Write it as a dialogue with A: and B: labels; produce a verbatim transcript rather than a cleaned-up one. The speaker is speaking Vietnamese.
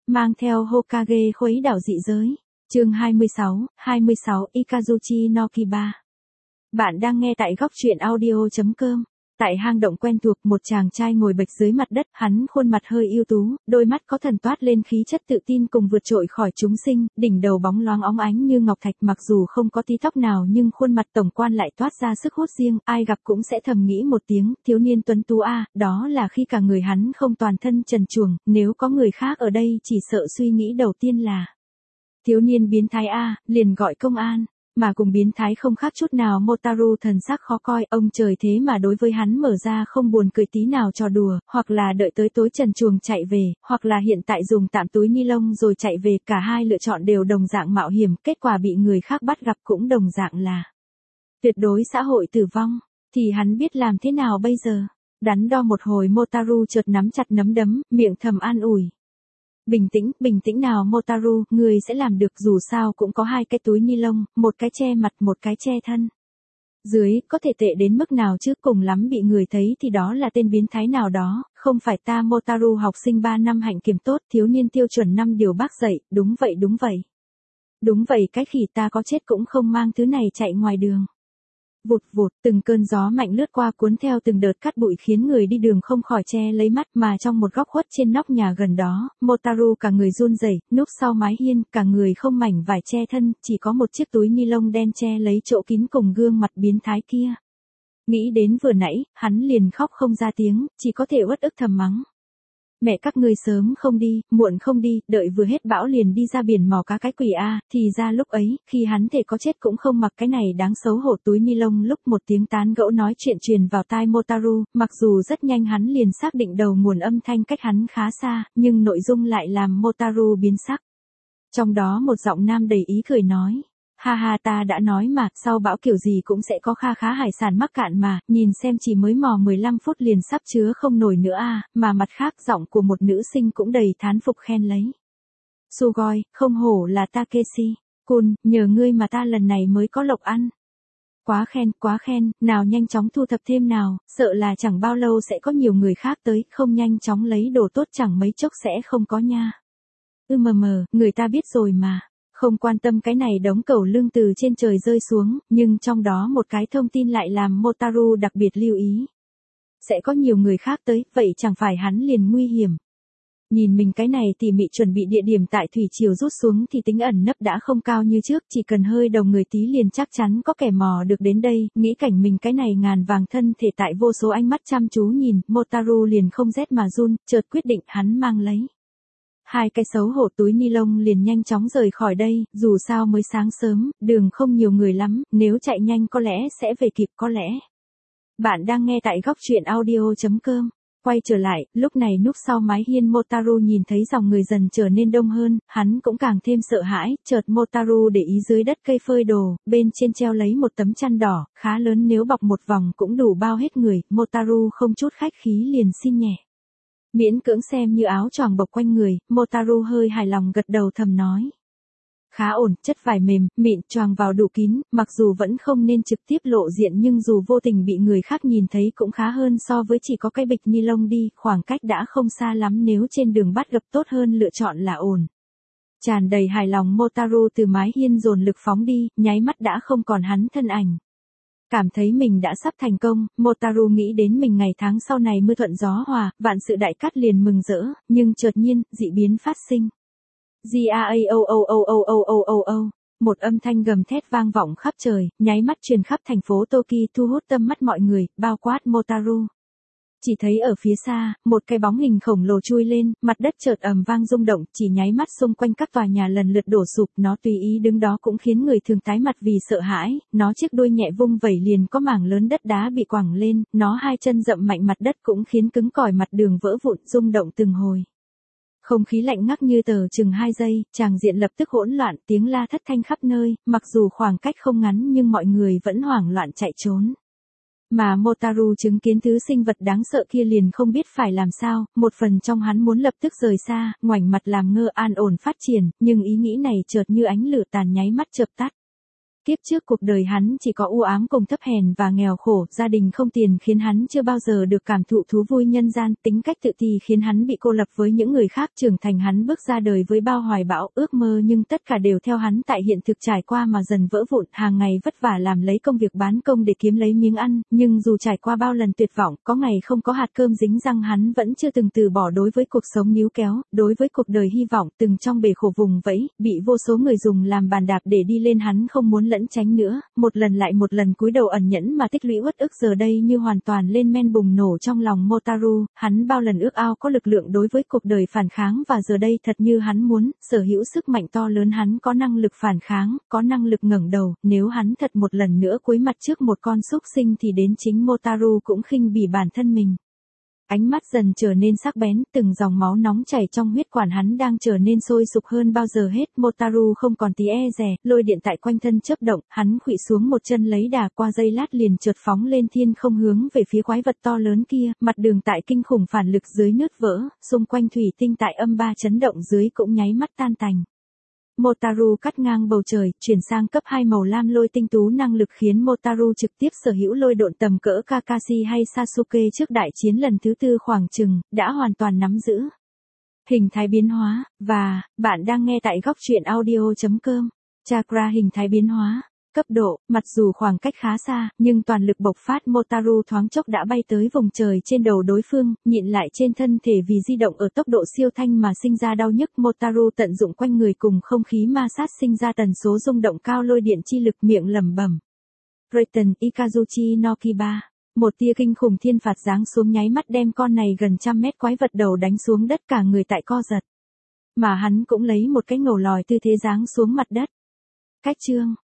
A: mang theo Hokage khuấy đảo dị giới. Chương hai mươi sáu, hai mươi sáu Ikazuchi no Kiba. Bạn đang nghe tại góc truyện audio chấm com. Tại hang động quen thuộc, một chàng trai ngồi bệt dưới mặt đất, hắn khuôn mặt hơi ưu tú, đôi mắt có thần toát lên khí chất tự tin cùng vượt trội khỏi chúng sinh, đỉnh đầu bóng loáng óng ánh như ngọc thạch, mặc dù không có tí tóc nào nhưng khuôn mặt tổng quan lại toát ra sức hút riêng, ai gặp cũng sẽ thầm nghĩ một tiếng, thiếu niên tuấn tú a, đó là khi cả người hắn không toàn thân trần truồng, nếu có người khác ở đây chỉ sợ suy nghĩ đầu tiên là thiếu niên biến thái a, liền gọi công an. Mà cùng biến thái không khác chút nào, Motaru thần sắc khó coi, ông trời thế mà đối với hắn mở ra không buồn cười tí nào trò đùa, hoặc là đợi tới tối trần truồng chạy về, hoặc là hiện tại dùng tạm túi ni lông rồi chạy về, cả hai lựa chọn đều đồng dạng mạo hiểm, kết quả bị người khác bắt gặp cũng đồng dạng là tuyệt đối xã hội tử vong, thì hắn biết làm thế nào bây giờ? Đắn đo một hồi, Motaru chợt nắm chặt nắm đấm, miệng thầm an ủi. Bình tĩnh, bình tĩnh nào Motaru, người sẽ làm được, dù sao cũng có hai cái túi ni lông, một cái che mặt, một cái che thân. Dưới, có thể tệ đến mức nào chứ, cùng lắm bị người thấy thì đó là tên biến thái nào đó, không phải ta. Motaru học sinh ba năm hạnh kiểm tốt, thiếu niên tiêu chuẩn năm điều bác dạy, đúng vậy đúng vậy. Đúng vậy, cái khỉ ta có chết cũng không mang thứ này chạy ngoài đường. Vụt vụt, từng cơn gió mạnh lướt qua cuốn theo từng đợt cát bụi khiến người đi đường không khỏi che lấy mắt, mà trong một góc khuất trên nóc nhà gần đó, Motaru cả người run rẩy, núp sau mái hiên, cả người không mảnh vải che thân, chỉ có một chiếc túi ni lông đen che lấy chỗ kín cùng gương mặt biến thái kia. Nghĩ đến vừa nãy, hắn liền khóc không ra tiếng, chỉ có thể uất ức thầm mắng. Mẹ các ngươi sớm không đi, muộn không đi, đợi vừa hết bão liền đi ra biển mò cá cái quỷ a, thì ra lúc ấy, khi hắn thể có chết cũng không mặc cái này đáng xấu hổ túi ni lông. Lúc một tiếng tán gẫu nói chuyện truyền vào tai Motaru, mặc dù rất nhanh hắn liền xác định đầu nguồn âm thanh cách hắn khá xa, nhưng nội dung lại làm Motaru biến sắc. Trong đó một giọng nam đầy ý cười nói. Ha ha, ta đã nói mà, sau bão kiểu gì cũng sẽ có kha khá hải sản mắc cạn mà, nhìn xem chỉ mới mò mười lăm phút liền sắp chứa không nổi nữa a, mà mặt khác giọng của một nữ sinh cũng đầy thán phục khen lấy. Sugoi, không hổ là Takeshi, Kun, nhờ ngươi mà ta lần này mới có lộc ăn. Quá khen, quá khen, nào nhanh chóng thu thập thêm nào, sợ là chẳng bao lâu sẽ có nhiều người khác tới, không nhanh chóng lấy đồ tốt chẳng mấy chốc sẽ không có nha. Ừ mờ mờ, người ta biết rồi mà. Không quan tâm cái này đống cẩu lương từ trên trời rơi xuống, nhưng trong đó một cái thông tin lại làm Motaru đặc biệt lưu ý. Sẽ có nhiều người khác tới, vậy chẳng phải hắn liền nguy hiểm. Nhìn mình cái này tỉ mỉ chuẩn bị địa điểm tại thủy triều rút xuống thì tính ẩn nấp đã không cao như trước, chỉ cần hơi đầu người tí liền chắc chắn có kẻ mò được đến đây, nghĩ cảnh mình cái này ngàn vàng thân thể tại vô số ánh mắt chăm chú nhìn, Motaru liền không rét mà run, chợt quyết định hắn mang lấy. Hai cái xấu hổ túi ni lông liền nhanh chóng rời khỏi đây, dù sao mới sáng sớm, đường không nhiều người lắm, nếu chạy nhanh có lẽ sẽ về kịp có lẽ. Bạn đang nghe tại góc truyện audio chấm com. Quay trở lại, lúc này núp sau mái hiên Motaru nhìn thấy dòng người dần trở nên đông hơn, hắn cũng càng thêm sợ hãi, chợt Motaru để ý dưới đất cây phơi đồ, bên trên treo lấy một tấm chăn đỏ, khá lớn, nếu bọc một vòng cũng đủ bao hết người, Motaru không chút khách khí liền xin nhẹ. Miễn cưỡng xem như áo choàng bọc quanh người, Motaru hơi hài lòng gật đầu thầm nói. Khá ổn, chất vải mềm, mịn, choàng vào đủ kín, mặc dù vẫn không nên trực tiếp lộ diện nhưng dù vô tình bị người khác nhìn thấy cũng khá hơn so với chỉ có cái bịch ni lông đi, khoảng cách đã không xa lắm, nếu trên đường bắt gặp tốt hơn lựa chọn là ổn. Tràn đầy hài lòng Motaru từ mái hiên dồn lực phóng đi, nháy mắt đã không còn hắn thân ảnh. Cảm thấy mình đã sắp thành công, Motaru nghĩ đến mình ngày tháng sau này mưa thuận gió hòa, vạn sự đại cát liền mừng rỡ, nhưng chợt nhiên, dị biến phát sinh. G-A-O-O-O-O-O-O-O-O. Một âm thanh gầm thét vang vọng khắp trời, nháy mắt truyền khắp thành phố Toki, thu hút tâm mắt mọi người, bao quát Motaru. Chỉ thấy ở phía xa, một cái bóng hình khổng lồ chui lên, mặt đất chợt ầm vang rung động, chỉ nháy mắt xung quanh các tòa nhà lần lượt đổ sụp, nó tùy ý đứng đó cũng khiến người thường tái mặt vì sợ hãi, nó chiếc đuôi nhẹ vung vẩy liền có mảng lớn đất đá bị quẳng lên, nó hai chân dậm mạnh mặt đất cũng khiến cứng cỏi mặt đường vỡ vụn, rung động từng hồi. Không khí lạnh ngắt như tờ chừng hai giây, tràng diện lập tức hỗn loạn, tiếng la thất thanh khắp nơi, mặc dù khoảng cách không ngắn nhưng mọi người vẫn hoảng loạn chạy trốn. Mà Motaru chứng kiến thứ sinh vật đáng sợ kia liền không biết phải làm sao, một phần trong hắn muốn lập tức rời xa, ngoảnh mặt làm ngơ an ổn phát triển, nhưng ý nghĩ này chợt như ánh lửa tàn nháy mắt chợp tắt. Kiếp trước cuộc đời hắn chỉ có u ám cùng thấp hèn và nghèo khổ, gia đình không tiền khiến hắn chưa bao giờ được cảm thụ thú vui nhân gian, tính cách tự ti khiến hắn bị cô lập với những người khác, trưởng thành hắn bước ra đời với bao hoài bão, ước mơ nhưng tất cả đều theo hắn tại hiện thực trải qua mà dần vỡ vụn, hàng ngày vất vả làm lấy công việc bán công để kiếm lấy miếng ăn, nhưng dù trải qua bao lần tuyệt vọng, có ngày không có hạt cơm dính răng hắn vẫn chưa từng từ bỏ đối với cuộc sống níu kéo, đối với cuộc đời hy vọng, từng trong bể khổ vùng vẫy, bị vô số người dùng làm bàn đạp để đi lên hắn không muốn lẫn tránh nữa, một lần lại một lần cúi đầu ẩn nhẫn mà tích lũy uất ức giờ đây như hoàn toàn lên men bùng nổ trong lòng Motaru, hắn bao lần ước ao có lực lượng đối với cuộc đời phản kháng và giờ đây thật như hắn muốn, sở hữu sức mạnh to lớn hắn có năng lực phản kháng, có năng lực ngẩng đầu, nếu hắn thật một lần nữa cúi mặt trước một con súc sinh thì đến chính Motaru cũng khinh bỉ bản thân mình. Ánh mắt dần trở nên sắc bén, từng dòng máu nóng chảy trong huyết quản hắn đang trở nên sôi sục hơn bao giờ hết. Motaru không còn tí e dè, lôi điện tại quanh thân chớp động, hắn khuỵu xuống một chân lấy đà, qua giây lát liền chợt phóng lên thiên không hướng về phía quái vật to lớn kia, mặt đường tại kinh khủng phản lực dưới nứt vỡ, xung quanh thủy tinh tại âm ba chấn động dưới cũng nháy mắt tan tành. Motaru cắt ngang bầu trời, chuyển sang cấp hai màu lam lôi tinh tú năng lực khiến Motaru trực tiếp sở hữu lôi độn tầm cỡ Kakashi hay Sasuke trước đại chiến lần thứ tư khoảng chừng, đã hoàn toàn nắm giữ. Hình thái biến hóa, và, bạn đang nghe tại góc truyện audio chấm com. Chakra hình thái biến hóa. Cấp độ, mặc dù khoảng cách khá xa, nhưng toàn lực bộc phát Motaru thoáng chốc đã bay tới vùng trời trên đầu đối phương, nhịn lại trên thân thể vì di động ở tốc độ siêu thanh mà sinh ra đau nhức. Motaru tận dụng quanh người cùng không khí ma sát sinh ra tần số rung động cao lôi điện chi lực, miệng lẩm bẩm. Raiden Ikazuchi no Kiba. Một tia kinh khủng thiên phạt giáng xuống nháy mắt đem con này gần trăm mét quái vật đầu đánh xuống đất, cả người tại co giật. Mà hắn cũng lấy một cái ngầu lòi tư thế giáng xuống mặt đất. Cách chương